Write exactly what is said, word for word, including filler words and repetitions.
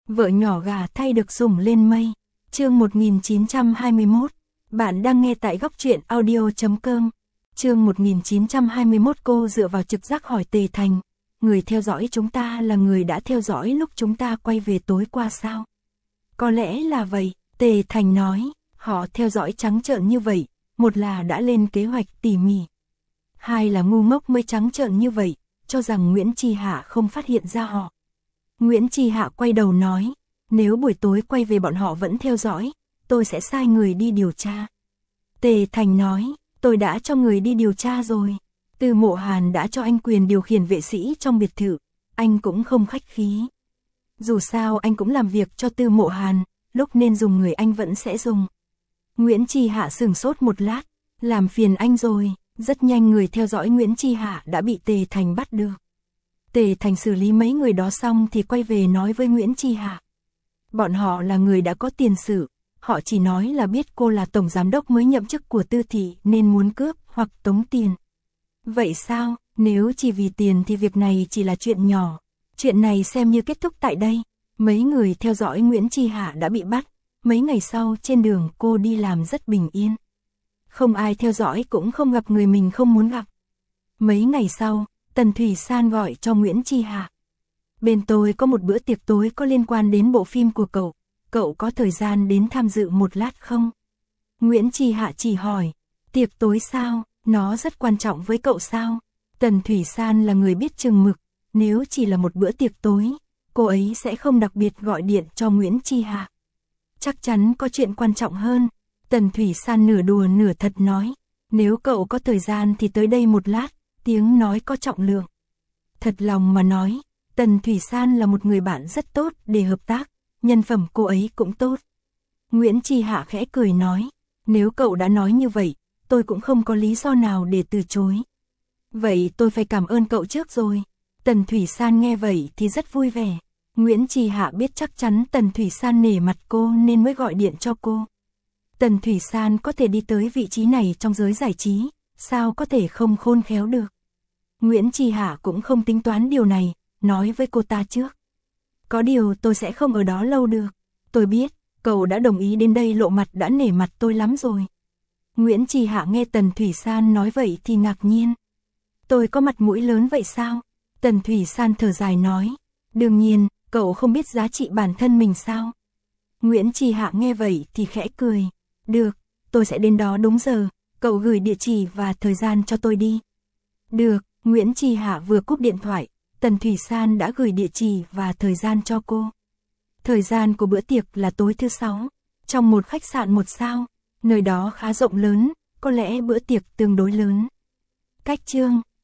Vợ nhỏ gà thay được sủng lên mây. Chương một nghìn chín trăm hai mươi mốt. Bạn đang nghe tại góc truyện audio chấm com. Chương một nghìn chín trăm hai mươi mốt. Cô dựa vào trực giác hỏi Tề Thành, người theo dõi chúng ta là người đã theo dõi lúc chúng ta quay về tối qua sao? Có lẽ là vậy, Tề Thành nói, họ theo dõi trắng trợn như vậy, một là đã lên kế hoạch tỉ mỉ, hai là ngu ngốc mới trắng trợn như vậy, cho rằng Nguyễn Tri Hạ không phát hiện ra họ. Nguyễn Tri Hạ quay đầu nói, nếu buổi tối quay về bọn họ vẫn theo dõi, tôi sẽ sai người đi điều tra. Tề Thành nói, tôi đã cho người đi điều tra rồi. Từ Mộ Hàn đã cho anh quyền điều khiển vệ sĩ trong biệt thự, anh cũng không khách khí. Dù sao anh cũng làm việc cho Từ Mộ Hàn, lúc nên dùng người anh vẫn sẽ dùng. Nguyễn Tri Hạ sửng sốt một lát, làm phiền anh rồi. Rất nhanh người theo dõi Nguyễn Tri Hạ đã bị Tề Thành bắt được. Tề Thành xử lý mấy người đó xong thì quay về nói với Nguyễn Tri Hạ. Bọn họ là người đã có tiền sử, họ chỉ nói là biết cô là tổng giám đốc mới nhậm chức của Tư thị nên muốn cướp hoặc tống tiền. Vậy sao, nếu chỉ vì tiền thì việc này chỉ là chuyện nhỏ. Chuyện này xem như kết thúc tại đây. Mấy người theo dõi Nguyễn Tri Hạ đã bị bắt. Mấy ngày sau trên đường cô đi làm rất bình yên. Không ai theo dõi cũng không gặp người mình không muốn gặp. Mấy ngày sau, Tần Thủy San gọi cho Nguyễn Tri Hạ. Bên tôi có một bữa tiệc tối có liên quan đến bộ phim của cậu. Cậu có thời gian đến tham dự một lát không? Nguyễn Tri Hạ chỉ hỏi, tiệc tối sao? Nó rất quan trọng với cậu sao? Tần Thủy San là người biết chừng mực. Nếu chỉ là một bữa tiệc tối, cô ấy sẽ không đặc biệt gọi điện cho Nguyễn Tri Hạ. Chắc chắn có chuyện quan trọng hơn. Tần Thủy San nửa đùa nửa thật nói, nếu cậu có thời gian thì tới đây một lát, tiếng nói có trọng lượng. Thật lòng mà nói, Tần Thủy San là một người bạn rất tốt để hợp tác, nhân phẩm cô ấy cũng tốt. Nguyễn Tri Hạ khẽ cười nói, nếu cậu đã nói như vậy, tôi cũng không có lý do nào để từ chối. Vậy tôi phải cảm ơn cậu trước rồi. Tần Thủy San nghe vậy thì rất vui vẻ. Nguyễn Tri Hạ biết chắc chắn Tần Thủy San nể mặt cô nên mới gọi điện cho cô. Tần Thủy San có thể đi tới vị trí này trong giới giải trí, sao có thể không khôn khéo được. Nguyễn Tri Hạ cũng không tính toán điều này, nói với cô ta trước. Có điều tôi sẽ không ở đó lâu được. Tôi biết, cậu đã đồng ý đến đây lộ mặt đã nể mặt tôi lắm rồi. Nguyễn Tri Hạ nghe Tần Thủy San nói vậy thì ngạc nhiên. Tôi có mặt mũi lớn vậy sao? Tần Thủy San thở dài nói. Đương nhiên, cậu không biết giá trị bản thân mình sao? Nguyễn Tri Hạ nghe vậy thì khẽ cười. Được, tôi sẽ đến đó đúng giờ, cậu gửi địa chỉ và thời gian cho tôi đi. Được, Nguyễn Tri Hạ vừa cúp điện thoại, Tần Thủy San đã gửi địa chỉ và thời gian cho cô. Thời gian của bữa tiệc là tối thứ sáu, trong một khách sạn một sao, nơi đó khá rộng lớn, có lẽ bữa tiệc tương đối lớn. Cách chương